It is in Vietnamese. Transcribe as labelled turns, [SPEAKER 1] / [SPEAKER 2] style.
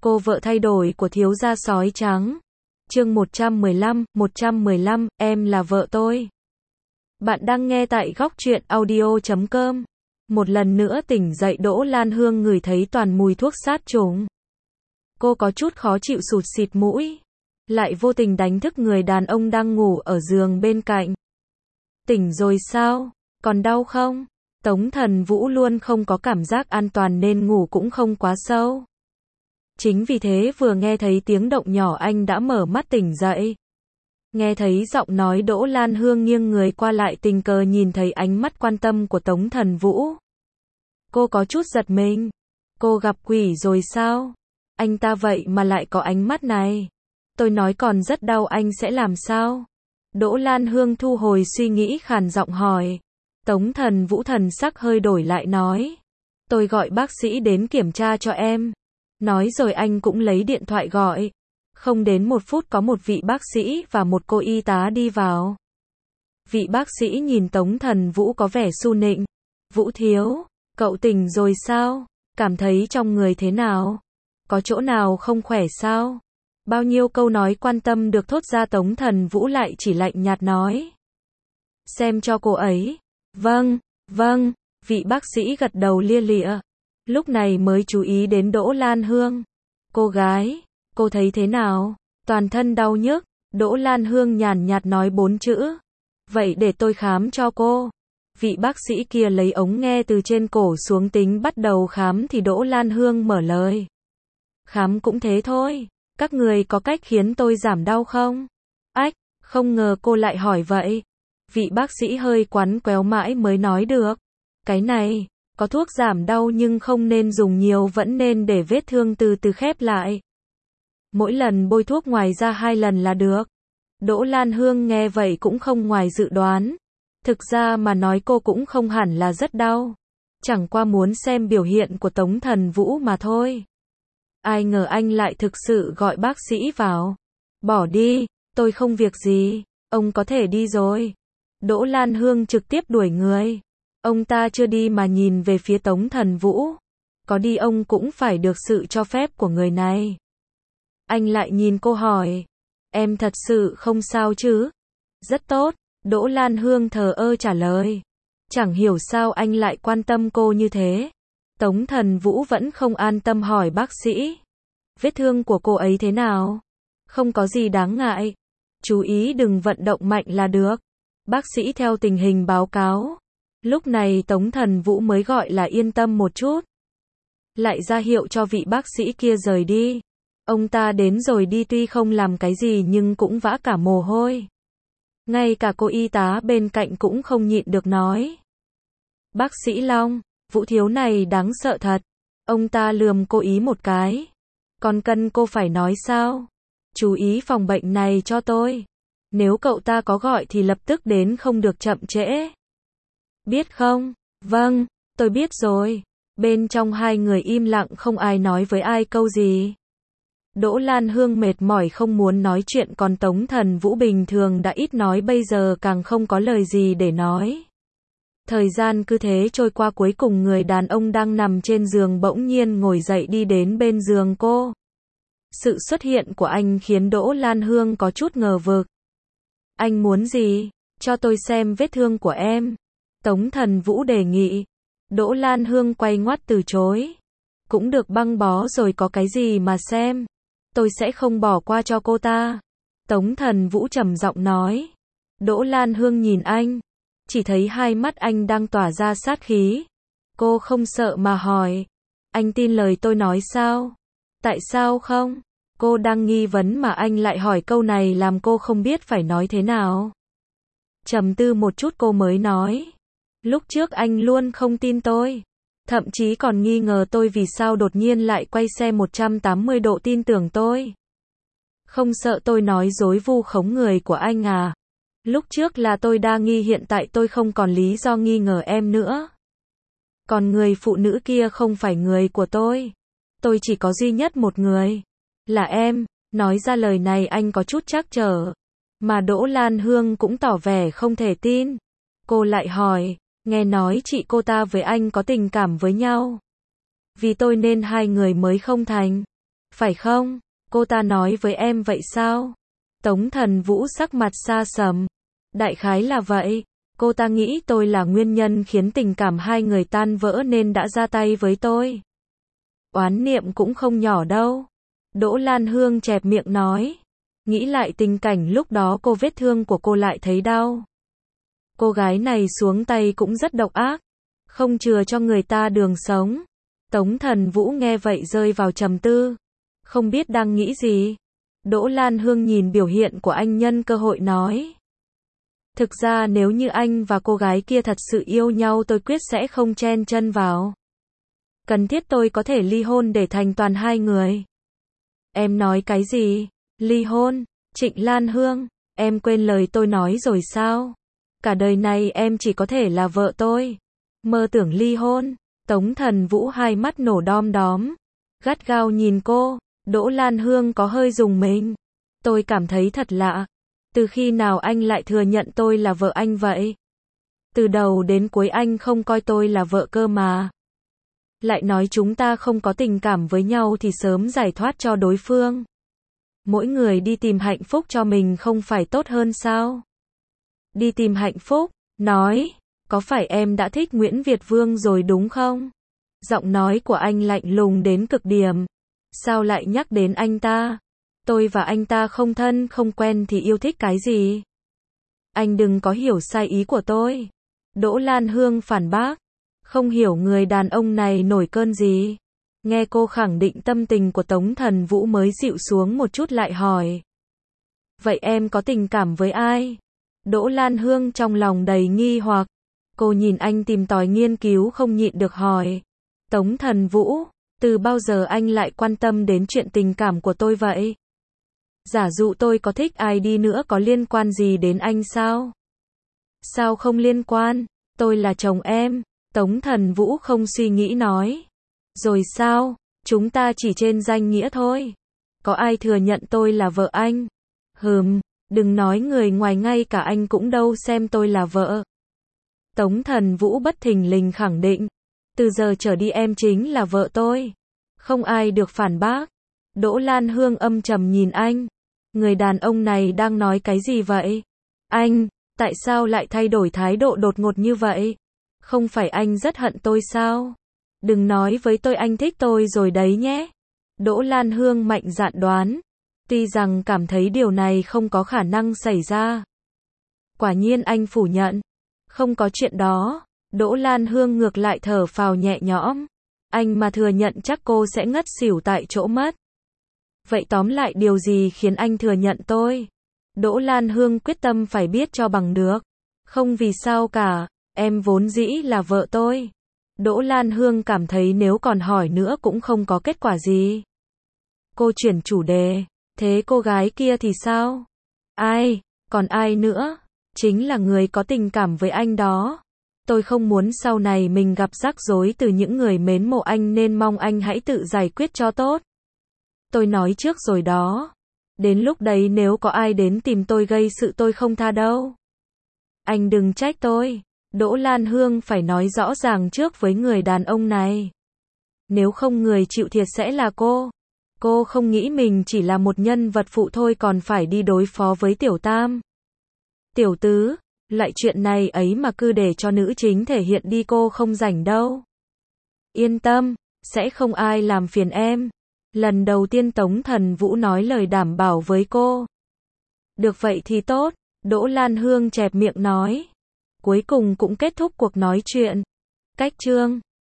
[SPEAKER 1] Cô vợ thay đổi của thiếu gia sói trắng. Chương 115, em là vợ tôi. Bạn đang nghe tại góc truyện audio.com. Một lần nữa tỉnh dậy Đỗ Lan Hương ngửi thấy toàn mùi thuốc sát trùng. Cô có chút khó chịu sụt xịt mũi. Lại vô tình đánh thức người đàn ông đang ngủ ở giường bên cạnh. Tỉnh rồi sao? Còn đau không? Tống Thần Vũ luôn không có cảm giác an toàn nên ngủ cũng không quá sâu. Chính vì thế vừa nghe thấy tiếng động nhỏ anh đã mở mắt tỉnh dậy. Nghe thấy giọng nói Đỗ Lan Hương nghiêng người qua lại tình cờ nhìn thấy ánh mắt quan tâm của Tống Thần Vũ. Cô có chút giật mình. Cô gặp quỷ rồi sao? Anh ta vậy mà lại có ánh mắt này. Tôi nói còn rất đau anh sẽ làm sao? Đỗ Lan Hương thu hồi suy nghĩ khàn giọng hỏi. Tống Thần Vũ thần sắc hơi đổi lại nói. Tôi gọi bác sĩ đến kiểm tra cho em. Nói rồi anh cũng lấy điện thoại gọi. Không đến 1 phút có một vị bác sĩ và một cô y tá đi vào. Vị bác sĩ nhìn Tống Thần Vũ có vẻ su nịnh. Vũ thiếu, cậu tỉnh rồi sao? Cảm thấy trong người thế nào? Có chỗ nào không khỏe sao? Bao nhiêu câu nói quan tâm được thốt ra Tống Thần Vũ lại chỉ lạnh nhạt nói. Xem cho cô ấy. Vâng, vị bác sĩ gật đầu lia lịa. Lúc này mới chú ý đến Đỗ Lan Hương. Cô gái, cô thấy thế nào? Toàn thân đau nhức. Đỗ Lan Hương nhàn nhạt nói 4 chữ. Vậy để tôi khám cho cô. Vị bác sĩ kia lấy ống nghe từ trên cổ xuống tính bắt đầu khám thì Đỗ Lan Hương mở lời. Khám cũng thế thôi. Các người có cách khiến tôi giảm đau không? Ách, không ngờ cô lại hỏi vậy. Vị bác sĩ hơi quắn quéo mãi mới nói được. Cái này, có thuốc giảm đau nhưng không nên dùng nhiều, vẫn nên để vết thương từ từ khép lại. Mỗi lần bôi thuốc ngoài ra 2 lần là được. Đỗ Lan Hương nghe vậy cũng không ngoài dự đoán. Thực ra mà nói cô cũng không hẳn là rất đau. Chẳng qua muốn xem biểu hiện của Tống Thần Vũ mà thôi. Ai ngờ anh lại thực sự gọi bác sĩ vào. Bỏ đi, tôi không việc gì, ông có thể đi rồi. Đỗ Lan Hương trực tiếp đuổi người. Ông ta chưa đi mà nhìn về phía Tống Thần Vũ. Có đi ông cũng phải được sự cho phép của người này. Anh lại nhìn cô hỏi. Em thật sự không sao chứ? Rất tốt, Đỗ Lan Hương thờ ơ trả lời. Chẳng hiểu sao anh lại quan tâm cô như thế. Tống Thần Vũ vẫn không an tâm hỏi bác sĩ. Vết thương của cô ấy thế nào? Không có gì đáng ngại. Chú ý đừng vận động mạnh là được. Bác sĩ theo tình hình báo cáo. Lúc này Tống Thần Vũ mới gọi là yên tâm một chút. Lại ra hiệu cho vị bác sĩ kia rời đi. Ông ta đến rồi đi, tuy không làm cái gì nhưng cũng vã cả mồ hôi. Ngay cả cô y tá bên cạnh cũng không nhịn được nói. Bác sĩ Long, Vũ thiếu này đáng sợ thật. Ông ta lườm cô ý một cái. Còn cần cô phải nói sao? Chú ý phòng bệnh này cho tôi. Nếu cậu ta có gọi thì lập tức đến, không được chậm trễ. Biết không? Vâng, tôi biết rồi. Bên trong hai người im lặng không ai nói với ai câu gì. Đỗ Lan Hương mệt mỏi không muốn nói chuyện, còn Tống Thần Vũ bình thường đã ít nói bây giờ càng không có lời gì để nói. Thời gian cứ thế trôi qua, cuối cùng người đàn ông đang nằm trên giường bỗng nhiên ngồi dậy đi đến bên giường cô. Sự xuất hiện của anh khiến Đỗ Lan Hương có chút ngờ vực. Anh muốn gì? Cho tôi xem vết thương của em. Tống Thần Vũ đề nghị. Đỗ Lan Hương quay ngoắt từ chối. Cũng được, băng bó rồi có cái gì mà xem. Tôi sẽ không bỏ qua cho cô ta. Tống Thần Vũ trầm giọng nói. Đỗ Lan Hương nhìn anh. Chỉ thấy hai mắt anh đang tỏa ra sát khí. Cô không sợ mà hỏi. Anh tin lời tôi nói sao? Tại sao không? Cô đang nghi vấn mà anh lại hỏi câu này làm cô không biết phải nói thế nào. Trầm tư một chút cô mới nói. Lúc trước anh luôn không tin tôi. Thậm chí còn nghi ngờ tôi vì sao đột nhiên lại quay xe 180 độ tin tưởng tôi. Không sợ tôi nói dối vu khống người của anh à? Lúc trước là tôi đa nghi, hiện tại tôi không còn lý do nghi ngờ em nữa. Còn người phụ nữ kia không phải người của tôi. Tôi chỉ có duy nhất một người. Là em. Nói ra lời này anh có chút trắc trở. Mà Đỗ Lan Hương cũng tỏ vẻ không thể tin. Cô lại hỏi. Nghe nói chị cô ta với anh có tình cảm với nhau. Vì tôi nên hai người mới không thành. Phải không? Cô ta nói với em vậy sao? Tống Thần Vũ sắc mặt xa sầm. Đại khái là vậy. Cô ta nghĩ tôi là nguyên nhân khiến tình cảm hai người tan vỡ nên đã ra tay với tôi. Oán niệm cũng không nhỏ đâu. Đỗ Lan Hương chẹp miệng nói. Nghĩ lại tình cảnh lúc đó cô vết thương của cô lại thấy đau. Cô gái này xuống tay cũng rất độc ác. Không chừa cho người ta đường sống. Tống Thần Vũ nghe vậy rơi vào trầm tư. Không biết đang nghĩ gì. Đỗ Lan Hương nhìn biểu hiện của anh nhân cơ hội nói. Thực ra nếu như anh và cô gái kia thật sự yêu nhau tôi quyết sẽ không chen chân vào. Cần thiết tôi có thể ly hôn để thành toàn hai người. Em nói cái gì? Ly hôn? Trịnh Lan Hương, em quên lời tôi nói rồi sao? Cả đời này em chỉ có thể là vợ tôi. Mơ tưởng ly hôn. Tống Thần Vũ hai mắt nổ đom đóm. Gắt gao nhìn cô. Đỗ Lan Hương có hơi rùng mình. Tôi cảm thấy thật lạ. Từ khi nào anh lại thừa nhận tôi là vợ anh vậy? Từ đầu đến cuối anh không coi tôi là vợ cơ mà. Lại nói chúng ta không có tình cảm với nhau thì sớm giải thoát cho đối phương. Mỗi người đi tìm hạnh phúc cho mình không phải tốt hơn sao? Đi tìm hạnh phúc, nói, có phải em đã thích Nguyễn Việt Vương rồi đúng không? Giọng nói của anh lạnh lùng đến cực điểm. Sao lại nhắc đến anh ta? Tôi và anh ta không thân không quen thì yêu thích cái gì? Anh đừng có hiểu sai ý của tôi. Đỗ Lan Hương phản bác. Không hiểu người đàn ông này nổi cơn gì. Nghe cô khẳng định tâm tình của Tống Thần Vũ mới dịu xuống một chút lại hỏi. Vậy em có tình cảm với ai? Đỗ Lan Hương trong lòng đầy nghi hoặc. Cô nhìn anh tìm tòi nghiên cứu không nhịn được hỏi. Tống Thần Vũ, từ bao giờ anh lại quan tâm đến chuyện tình cảm của tôi vậy? Giả dụ tôi có thích ai đi nữa có liên quan gì đến anh sao? Sao không liên quan? Tôi là chồng em. Tống Thần Vũ không suy nghĩ nói. Rồi sao? Chúng ta chỉ trên danh nghĩa thôi. Có ai thừa nhận tôi là vợ anh? Đừng nói người ngoài ngay cả anh cũng đâu xem tôi là vợ. Tống Thần Vũ bất thình lình khẳng định. Từ giờ trở đi em chính là vợ tôi. Không ai được phản bác. Đỗ Lan Hương âm trầm nhìn anh. Người đàn ông này đang nói cái gì vậy? Anh, tại sao lại thay đổi thái độ đột ngột như vậy? Không phải anh rất hận tôi sao? Đừng nói với tôi anh thích tôi rồi đấy nhé. Đỗ Lan Hương mạnh dạn đoán. Tuy rằng cảm thấy điều này không có khả năng xảy ra. Quả nhiên anh phủ nhận. Không có chuyện đó. Đỗ Lan Hương ngược lại thở phào nhẹ nhõm. Anh mà thừa nhận chắc cô sẽ ngất xỉu tại chỗ mất. Vậy tóm lại điều gì khiến anh thừa nhận tôi? Đỗ Lan Hương quyết tâm phải biết cho bằng được. Không vì sao cả, em vốn dĩ là vợ tôi. Đỗ Lan Hương cảm thấy nếu còn hỏi nữa cũng không có kết quả gì. Cô chuyển chủ đề. Thế cô gái kia thì sao? Ai? Còn ai nữa? Chính là người có tình cảm với anh đó. Tôi không muốn sau này mình gặp rắc rối từ những người mến mộ anh nên mong anh hãy tự giải quyết cho tốt. Tôi nói trước rồi đó. Đến lúc đấy nếu có ai đến tìm tôi gây sự tôi không tha đâu. Anh đừng trách tôi. Đỗ Lan Hương phải nói rõ ràng trước với người đàn ông này. Nếu không người chịu thiệt sẽ là cô. Cô không nghĩ mình chỉ là một nhân vật phụ thôi còn phải đi đối phó với Tiểu Tam. Tiểu Tứ, loại chuyện này ấy mà cứ để cho nữ chính thể hiện đi cô không rảnh đâu. Yên tâm, sẽ không ai làm phiền em. Lần đầu tiên Tống Thần Vũ nói lời đảm bảo với cô. Được vậy thì tốt, Đỗ Lan Hương chẹp miệng nói. Cuối cùng cũng kết thúc cuộc nói chuyện. Cách chương